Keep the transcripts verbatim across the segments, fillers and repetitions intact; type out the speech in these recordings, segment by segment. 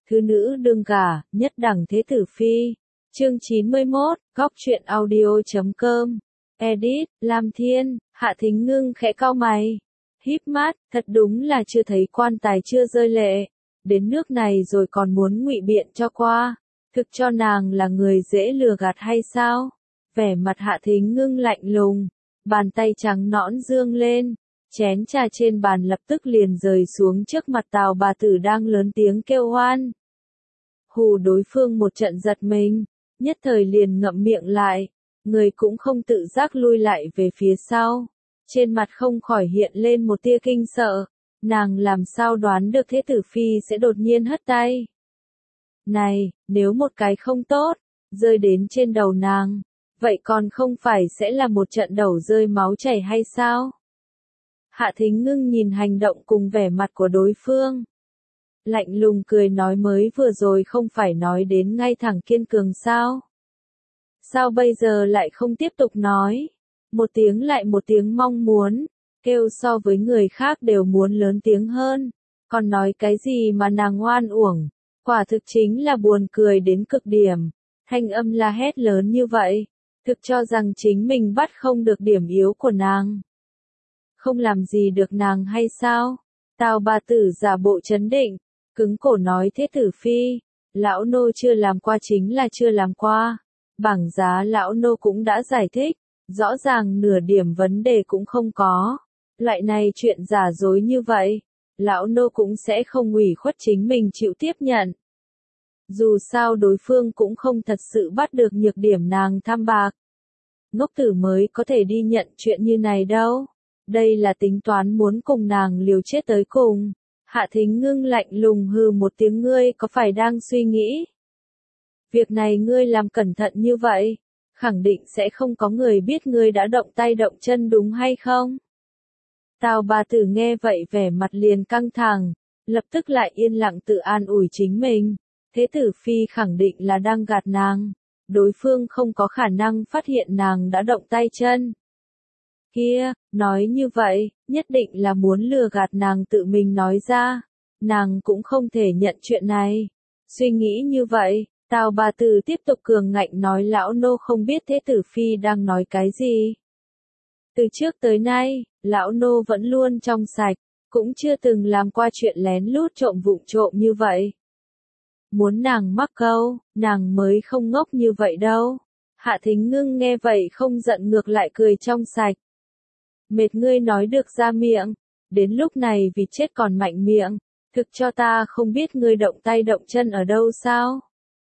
thứ nữ đương gả, nhất đẳng thế tử phi. Chương chín mươi mốt, góc truyện audio chấm com. Edit, Lam Thiên. Hạ Thính Ngưng khẽ cau mày, híp mắt, thật đúng là chưa thấy quan tài chưa rơi lệ. Đến nước này rồi còn muốn ngụy biện cho qua. Thực cho nàng là người dễ lừa gạt hay sao? Vẻ mặt Hạ Thính Ngưng lạnh lùng, bàn tay trắng nõn dương lên, chén trà trên bàn lập tức liền rơi xuống trước mặt Tào bà tử đang lớn tiếng kêu oan. Hù đối phương một trận giật mình, nhất thời liền ngậm miệng lại, người cũng không tự giác lui lại về phía sau, trên mặt không khỏi hiện lên một tia kinh sợ, nàng làm sao đoán được thế tử phi sẽ đột nhiên hất tay. Này, nếu một cái không tốt, rơi đến trên đầu nàng, vậy còn không phải sẽ là một trận đầu rơi máu chảy hay sao? Hạ Thính Ngưng nhìn hành động cùng vẻ mặt của đối phương. Lạnh lùng cười nói mới vừa rồi không phải nói đến ngay thẳng kiên cường sao? Sao bây giờ lại không tiếp tục nói? Một tiếng lại một tiếng mong muốn, kêu so với người khác đều muốn lớn tiếng hơn. Còn nói cái gì mà nàng oan uổng, quả thực chính là buồn cười đến cực điểm. Thanh âm la hét lớn như vậy, thực cho rằng chính mình bắt không được điểm yếu của nàng. Không làm gì được nàng hay sao? Tào bà tử giả bộ trấn định, cứng cổ nói thế tử phi, lão nô chưa làm qua chính là chưa làm qua. Bảng giá lão nô cũng đã giải thích, rõ ràng nửa điểm vấn đề cũng không có. Loại này chuyện giả dối như vậy, lão nô cũng sẽ không ủy khuất chính mình chịu tiếp nhận. Dù sao đối phương cũng không thật sự bắt được nhược điểm nàng tham bạc. Ngốc tử mới có thể đi nhận chuyện như này đâu. Đây là tính toán muốn cùng nàng liều chết tới cùng. Hạ Thính Ngưng lạnh lùng hừ một tiếng, ngươi có phải đang suy nghĩ? Việc này ngươi làm cẩn thận như vậy, khẳng định sẽ không có người biết ngươi đã động tay động chân đúng hay không? Tào bà tử nghe vậy vẻ mặt liền căng thẳng, lập tức lại yên lặng tự an ủi chính mình. Thế tử phi khẳng định là đang gạt nàng, đối phương không có khả năng phát hiện nàng đã động tay chân. Kia, nói như vậy, nhất định là muốn lừa gạt nàng tự mình nói ra, nàng cũng không thể nhận chuyện này. Suy nghĩ như vậy, Tào bà tử tiếp tục cường ngạnh nói lão nô không biết thế tử phi đang nói cái gì. Từ trước tới nay, lão nô vẫn luôn trong sạch, cũng chưa từng làm qua chuyện lén lút trộm vụng trộm như vậy. Muốn nàng mắc câu, nàng mới không ngốc như vậy đâu. Hạ Thính Ngưng nghe vậy không giận ngược lại cười trong sạch. Mệt ngươi nói được ra miệng, đến lúc này vì chết còn mạnh miệng, thực cho ta không biết ngươi động tay động chân ở đâu sao?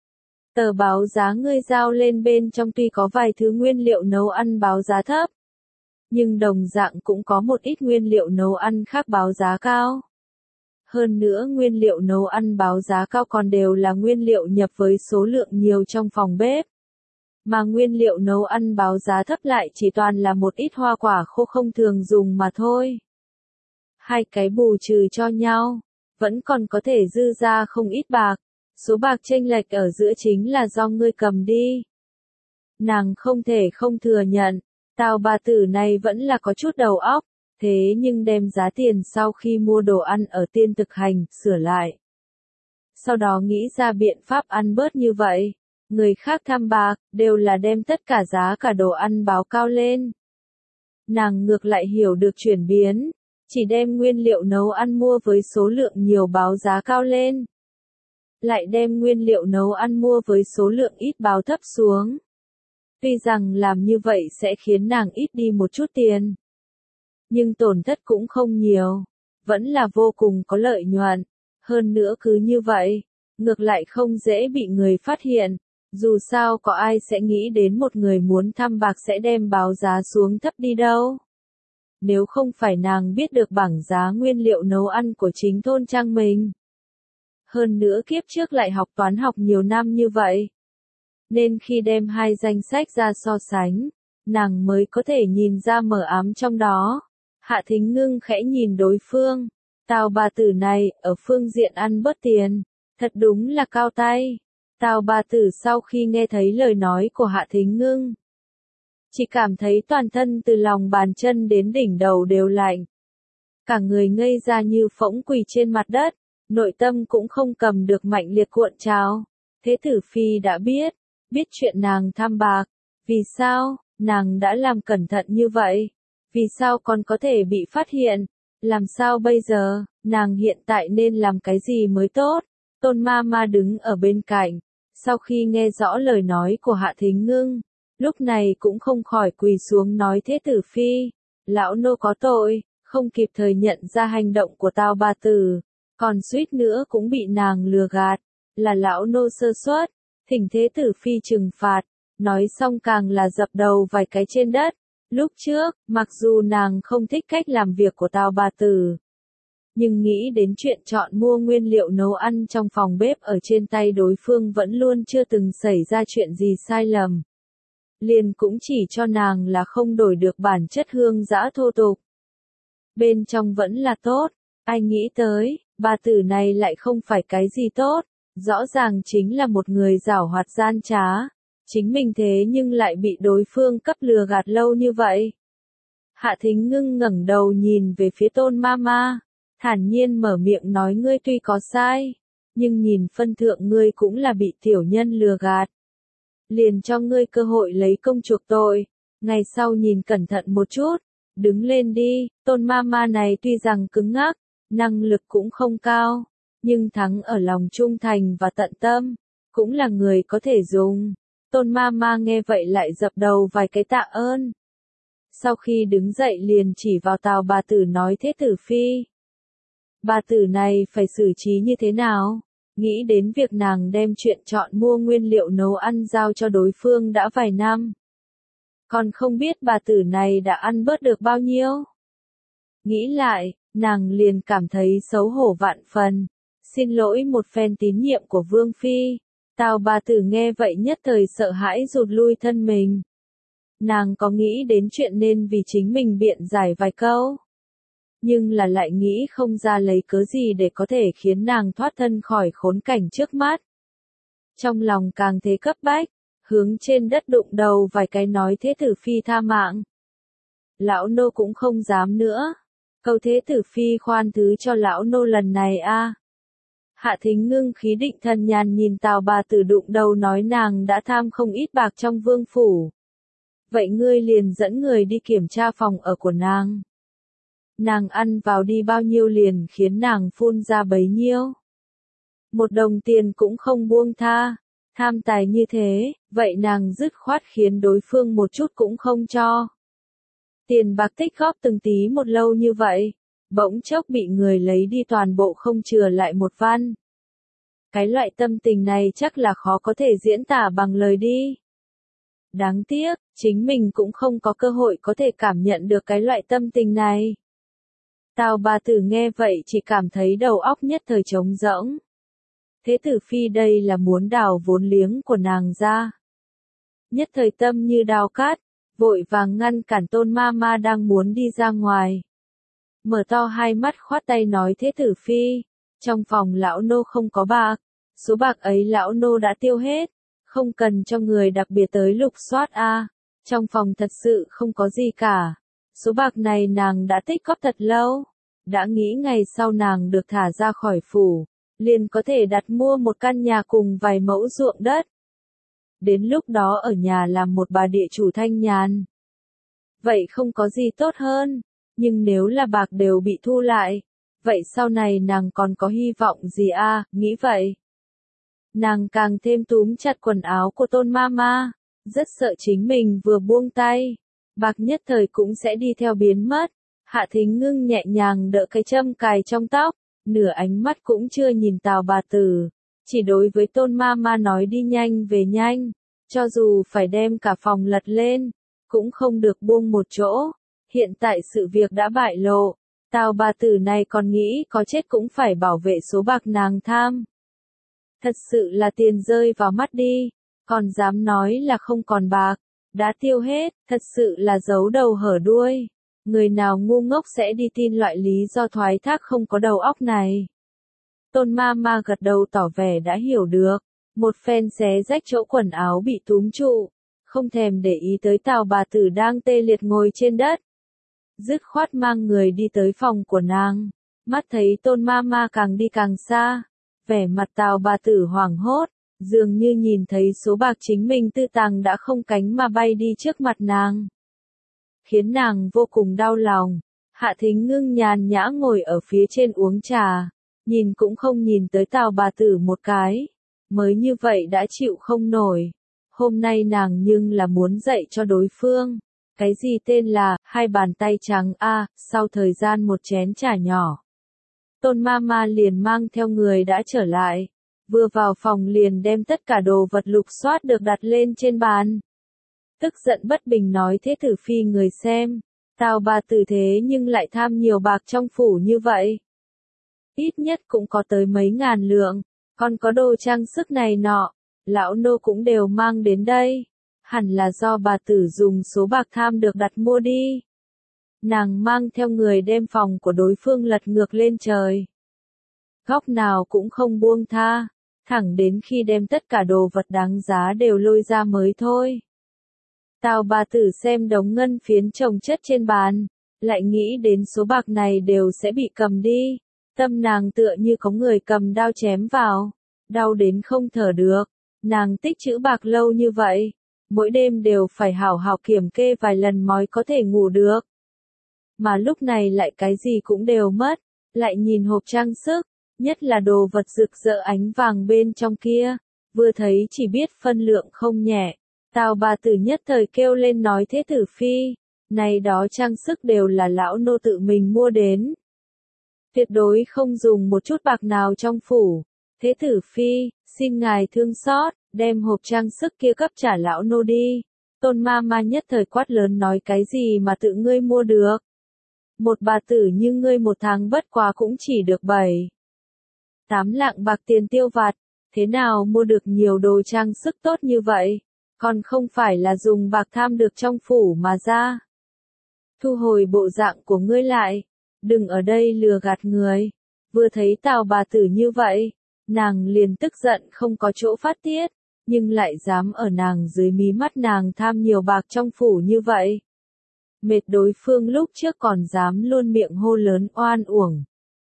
Tờ báo giá ngươi giao lên bên trong tuy có vài thứ nguyên liệu nấu ăn báo giá thấp, nhưng đồng dạng cũng có một ít nguyên liệu nấu ăn khác báo giá cao. Hơn nữa nguyên liệu nấu ăn báo giá cao còn đều là nguyên liệu nhập với số lượng nhiều trong phòng bếp. Mà nguyên liệu nấu ăn báo giá thấp lại chỉ toàn là một ít hoa quả khô không thường dùng mà thôi. Hai cái bù trừ cho nhau, vẫn còn có thể dư ra không ít bạc. Số bạc chênh lệch ở giữa chính là do ngươi cầm đi. Nàng không thể không thừa nhận, Tào bà tử này vẫn là có chút đầu óc, thế nhưng đem giá tiền sau khi mua đồ ăn ở Tiên Thực Hành sửa lại. Sau đó nghĩ ra biện pháp ăn bớt như vậy. Người khác tham bạc, đều là đem tất cả giá cả đồ ăn báo cao lên. Nàng ngược lại hiểu được chuyển biến, chỉ đem nguyên liệu nấu ăn mua với số lượng nhiều báo giá cao lên. Lại đem nguyên liệu nấu ăn mua với số lượng ít báo thấp xuống. Tuy rằng làm như vậy sẽ khiến nàng ít đi một chút tiền, nhưng tổn thất cũng không nhiều, vẫn là vô cùng có lợi nhuận. Hơn nữa cứ như vậy, ngược lại không dễ bị người phát hiện. Dù sao có ai sẽ nghĩ đến một người muốn thăm bạc sẽ đem báo giá xuống thấp đi đâu. Nếu không phải nàng biết được bảng giá nguyên liệu nấu ăn của chính thôn trang mình. Hơn nữa kiếp trước lại học toán học nhiều năm như vậy. Nên khi đem hai danh sách ra so sánh, nàng mới có thể nhìn ra mờ ám trong đó. Hạ Thính Ngưng khẽ nhìn đối phương. Tào bà tử này, ở phương diện ăn bớt tiền, thật đúng là cao tay. Tào bà tử sau khi nghe thấy lời nói của Hạ Thính Ngưng, chỉ cảm thấy toàn thân từ lòng bàn chân đến đỉnh đầu đều lạnh. Cả người ngây ra như phỗng quỳ trên mặt đất, nội tâm cũng không cầm được mạnh liệt cuộn trào. Thế tử phi đã biết, biết chuyện nàng tham bạc. Vì sao, nàng đã làm cẩn thận như vậy? Vì sao còn có thể bị phát hiện? Làm sao bây giờ, nàng hiện tại nên làm cái gì mới tốt? Tôn ma ma đứng ở bên cạnh, sau khi nghe rõ lời nói của Hạ Thính Ngưng, lúc này cũng không khỏi quỳ xuống nói thế tử phi, lão nô có tội, không kịp thời nhận ra hành động của Tào bà tử, còn suýt nữa cũng bị nàng lừa gạt, là lão nô sơ suất, thỉnh thế tử phi trừng phạt, nói xong càng là dập đầu vài cái trên đất. Lúc trước, mặc dù nàng không thích cách làm việc của Tào bà tử, nhưng nghĩ đến chuyện chọn mua nguyên liệu nấu ăn trong phòng bếp ở trên tay đối phương vẫn luôn chưa từng xảy ra chuyện gì sai lầm. Liền cũng chỉ cho nàng là không đổi được bản chất hương dã thô tục. Bên trong vẫn là tốt, ai nghĩ tới, bà tử này lại không phải cái gì tốt, rõ ràng chính là một người giảo hoạt gian trá. Chính mình thế nhưng lại bị đối phương cấp lừa gạt lâu như vậy. Hạ Thính Ngưng ngẩng đầu nhìn về phía Tôn ma ma, thản nhiên mở miệng nói ngươi tuy có sai, nhưng nhìn phân thượng ngươi cũng là bị tiểu nhân lừa gạt. Liền cho ngươi cơ hội lấy công chuộc tội, ngày sau nhìn cẩn thận một chút, đứng lên đi. Tôn ma ma này tuy rằng cứng ngắc, năng lực cũng không cao, nhưng thắng ở lòng trung thành và tận tâm, cũng là người có thể dùng. Tôn ma ma nghe vậy lại dập đầu vài cái tạ ơn. Sau khi đứng dậy liền chỉ vào Tào bà tử nói thế tử phi. Bà tử này phải xử trí như thế nào? Nghĩ đến việc nàng đem chuyện chọn mua nguyên liệu nấu ăn giao cho đối phương đã vài năm. Còn không biết bà tử này đã ăn bớt được bao nhiêu? Nghĩ lại, nàng liền cảm thấy xấu hổ vạn phần. Xin lỗi một phen tín nhiệm của Vương Phi. Tào bà tử nghe vậy nhất thời sợ hãi rụt lui thân mình. Nàng có nghĩ đến chuyện nên vì chính mình biện giải vài câu. Nhưng là lại nghĩ không ra lấy cớ gì để có thể khiến nàng thoát thân khỏi khốn cảnh trước mắt. Trong lòng càng thế cấp bách, hướng trên đất đụng đầu vài cái nói thế tử phi tha mạng. Lão nô cũng không dám nữa. Câu thế tử phi khoan thứ cho lão nô lần này a. À. Hạ Thính Ngưng khí định thần nhàn nhìn Tào bà tử đụng đầu nói nàng đã tham không ít bạc trong vương phủ. Vậy ngươi liền dẫn người đi kiểm tra phòng ở của nàng. Nàng ăn vào đi bao nhiêu liền khiến nàng phun ra bấy nhiêu. Một đồng tiền cũng không buông tha, tham tài như thế, vậy nàng dứt khoát khiến đối phương một chút cũng không cho. Tiền bạc tích góp từng tí một lâu như vậy, bỗng chốc bị người lấy đi toàn bộ không chừa lại một văn. Cái loại tâm tình này chắc là khó có thể diễn tả bằng lời đi. Đáng tiếc, chính mình cũng không có cơ hội có thể cảm nhận được cái loại tâm tình này. Tào bà tử nghe vậy chỉ cảm thấy đầu óc nhất thời trống rỗng. Thế tử phi đây là muốn đào vốn liếng của nàng ra. Nhất thời tâm như đào cát, vội vàng ngăn cản Tôn ma ma đang muốn đi ra ngoài. Mở to hai mắt khoát tay nói thế tử phi, trong phòng lão nô không có bạc, số bạc ấy lão nô đã tiêu hết, không cần cho người đặc biệt tới lục soát a. À. Trong phòng thật sự không có gì cả. Số bạc này nàng đã tích góp thật lâu, đã nghĩ ngày sau nàng được thả ra khỏi phủ, liền có thể đặt mua một căn nhà cùng vài mẫu ruộng đất. Đến lúc đó ở nhà làm một bà địa chủ thanh nhàn. Vậy không có gì tốt hơn, nhưng nếu là bạc đều bị thu lại, vậy sau này nàng còn có hy vọng gì a? À, nghĩ vậy. Nàng càng thêm túm chặt quần áo của Tôn ma ma, rất sợ chính mình vừa buông tay, bạc nhất thời cũng sẽ đi theo biến mất. Hạ Thính Ngưng nhẹ nhàng đỡ cái châm cài trong tóc, nửa ánh mắt cũng chưa nhìn Tào bà tử, chỉ đối với Tôn ma ma nói đi nhanh về nhanh, cho dù phải đem cả phòng lật lên, cũng không được buông một chỗ. Hiện tại sự việc đã bại lộ, Tào bà tử này còn nghĩ có chết cũng phải bảo vệ số bạc nàng tham. Thật sự là tiền rơi vào mắt đi, còn dám nói là không còn bạc, đã tiêu hết, thật sự là giấu đầu hở đuôi. Người nào ngu ngốc sẽ đi tin loại lý do thoái thác không có đầu óc này. Tôn ma ma gật đầu tỏ vẻ đã hiểu được, một phen xé rách chỗ quần áo bị túm trụ, không thèm để ý tới Tào bà tử đang tê liệt ngồi trên đất. Dứt khoát mang người đi tới phòng của nàng, Mắt thấy Tôn ma ma càng đi càng xa, vẻ mặt Tào bà tử hoảng hốt, dường như nhìn thấy số bạc chính mình tư tàng đã không cánh mà bay đi trước mặt nàng. Khiến nàng vô cùng đau lòng. Hạ Thính Ngưng nhàn nhã ngồi ở phía trên uống trà, nhìn cũng không nhìn tới Tào bà tử một cái, mới như vậy đã chịu không nổi. Hôm nay nàng nhưng là muốn dạy cho đối phương, cái gì tên là hai bàn tay trắng a. Sau thời gian một chén trà nhỏ, Tôn ma ma liền mang theo người đã trở lại, vừa vào phòng liền đem tất cả đồ vật lục soát được đặt lên trên bàn. Tức giận bất bình nói thế tử phi người xem, Tào bà tử thế nhưng lại tham nhiều bạc trong phủ như vậy. Ít nhất cũng có tới mấy ngàn lượng, còn có đồ trang sức này nọ, lão nô cũng đều mang đến đây. Hẳn là do bà tử dùng số bạc tham được đặt mua đi. Nàng mang theo người đem phòng của đối phương lật ngược lên trời. Góc nào cũng không buông tha, thẳng đến khi đem tất cả đồ vật đáng giá đều lôi ra mới thôi. Tào bà tử xem đống ngân phiến chồng chất trên bàn, lại nghĩ đến số bạc này đều sẽ bị cầm đi. Tâm nàng tựa như có người cầm đao chém vào, đau đến không thở được. Nàng tích trữ bạc lâu như vậy, mỗi đêm đều phải hảo hảo kiểm kê vài lần mới có thể ngủ được. Mà lúc này lại cái gì cũng đều mất, lại nhìn hộp trang sức, nhất là đồ vật rực rỡ ánh vàng bên trong kia, vừa thấy chỉ biết phân lượng không nhẹ. Tào bà tử nhất thời kêu lên nói thế tử phi, này đó trang sức đều là lão nô tự mình mua đến. Tuyệt đối không dùng một chút bạc nào trong phủ. Thế tử phi, xin ngài thương xót, đem hộp trang sức kia cấp trả lão nô đi. Tôn ma ma nhất thời quát lớn nói cái gì mà tự ngươi mua được. Một bà tử như ngươi một tháng bất quá cũng chỉ được bảy, tám lạng bạc tiền tiêu vặt, thế nào mua được nhiều đồ trang sức tốt như vậy, còn không phải là dùng bạc tham được trong phủ mà ra. Thu hồi bộ dạng của ngươi lại, đừng ở đây lừa gạt người. Vừa thấy Tào bà tử như vậy, nàng liền tức giận không có chỗ phát tiết, nhưng lại dám ở nàng dưới mí mắt nàng tham nhiều bạc trong phủ như vậy. Mệt đối phương lúc trước còn dám luôn miệng hô lớn oan uổng.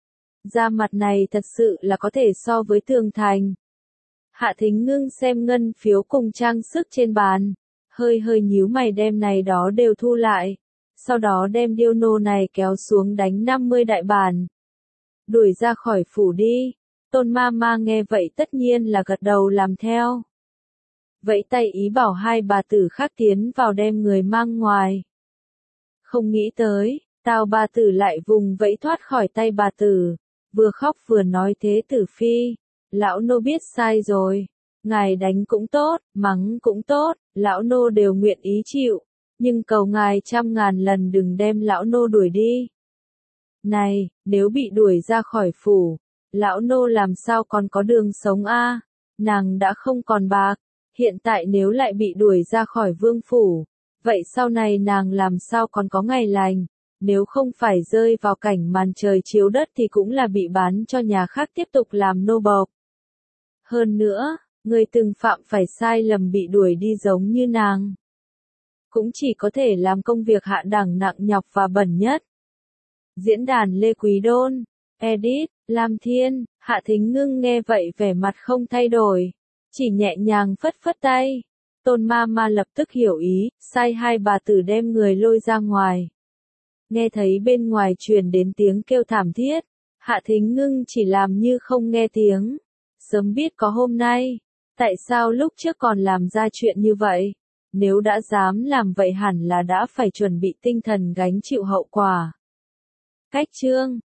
Da mặt này thật sự là có thể so với tường thành. Hạ Thính Ngưng xem ngân phiếu cùng trang sức trên bàn, hơi hơi nhíu mày đem này đó đều thu lại, sau đó đem điêu nô này kéo xuống đánh năm mươi đại bản. Đuổi ra khỏi phủ đi. Tôn ma ma nghe vậy tất nhiên là gật đầu làm theo. Vẫy tay ý bảo hai bà tử khác tiến vào đem người mang ngoài. Không nghĩ tới, Tào bà tử lại vùng vẫy thoát khỏi tay bà tử, vừa khóc vừa nói thế tử phi, lão nô biết sai rồi, ngài đánh cũng tốt, mắng cũng tốt, lão nô đều nguyện ý chịu, nhưng cầu ngài trăm ngàn lần đừng đem lão nô đuổi đi. Này, nếu bị đuổi ra khỏi phủ, lão nô làm sao còn có đường sống a? Nàng đã không còn bạc, hiện tại nếu lại bị đuổi ra khỏi vương phủ, vậy sau này nàng làm sao còn có ngày lành, nếu không phải rơi vào cảnh màn trời chiếu đất thì cũng là bị bán cho nhà khác tiếp tục làm nô bộc. Hơn nữa, người từng phạm phải sai lầm bị đuổi đi giống như nàng, cũng chỉ có thể làm công việc hạ đẳng nặng nhọc và bẩn nhất. Diễn đàn Lê Quý Đôn, edit, Lam Thiên, Hạ Thính Ngưng nghe vậy vẻ mặt không thay đổi, chỉ nhẹ nhàng phất phất tay. Tôn ma ma lập tức hiểu ý, sai hai bà tử đem người lôi ra ngoài. Nghe thấy bên ngoài truyền đến tiếng kêu thảm thiết, Hạ Thính Ngưng chỉ làm như không nghe tiếng. Sớm biết có hôm nay, tại sao lúc trước còn làm ra chuyện như vậy? Nếu đã dám làm vậy hẳn là đã phải chuẩn bị tinh thần gánh chịu hậu quả. Cách chương